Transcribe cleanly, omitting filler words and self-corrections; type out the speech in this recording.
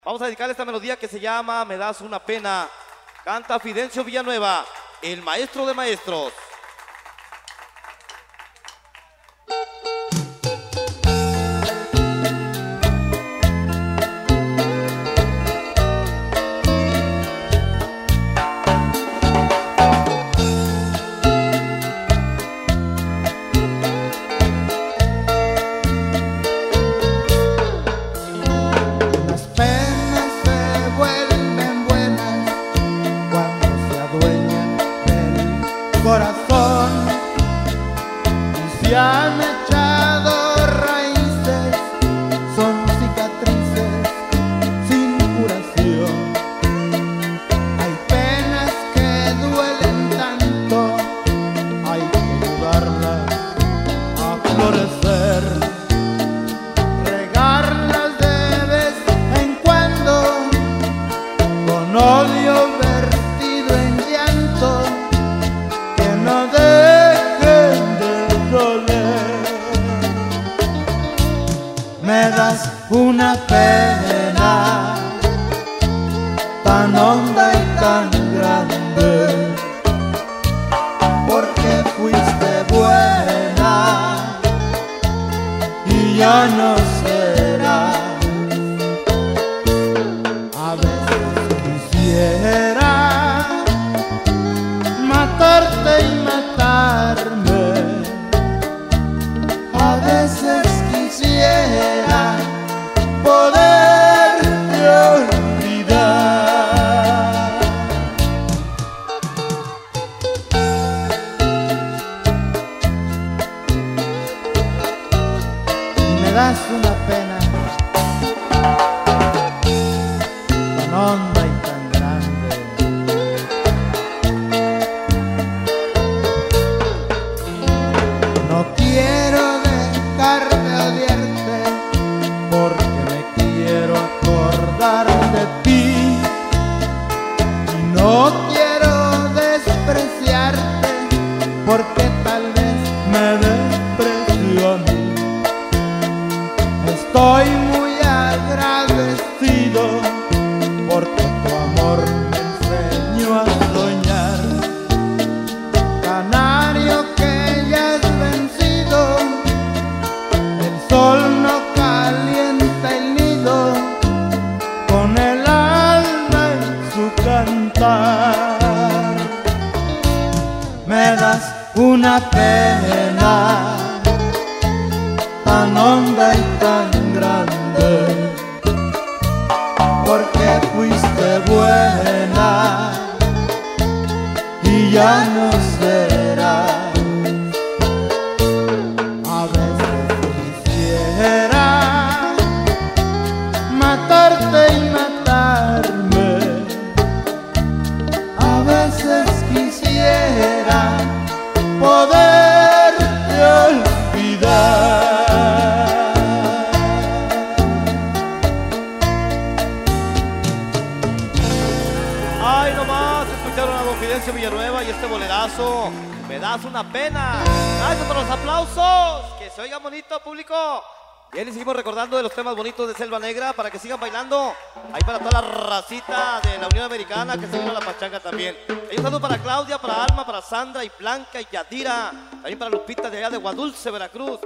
Vamos a dedicarle esta melodía que se llama Me das una pena. Canta Fidencio Villanueva, el maestro de maestros. Corazón, y se han echado raíces, son cicatrices sin curación. Hay penas que duelen tanto, hay que ayudarlas a florecer, regarlas de vez en cuando con odio vertido en llanto. No dejen de doler. Me das una pena tan honda y tan grande, porque fuiste buena y ya no serás. A veces quisiera matarte y matarme, a veces quisiera poderte olvidar. Y me das una pena tan honda y tan grande, no quiero dejar de odiarte, porque me quiero acordar de ti, y no quiero despreciarte, porque tal vez me desprecio a mí. Estoy muy agradecido, porque tu amor me enseñó a soñar. Canario que ya es vencido, el sol no calienta el nido, con el alma en su cantar. Me das una pena tan honda y tan grande, porque fuiste buena y ya no serás. A veces quisiera matarte y matarme, a veces quisiera poderte olvidar. Ay, nomás escucharon a don Fidencio Villanueva y este bolerazo, Me das una pena. Gracias por los aplausos, que se oiga bonito, público. Bien, y seguimos recordando de los temas bonitos de Selva Negra para que sigan bailando. Ahí para toda la racita de la Unión Americana que se vino a la pachanga también. Hay un saludo para Claudia, para Alma, para Sandra y Blanca y Yadira. También para Lupita de allá de Guadulce, Veracruz.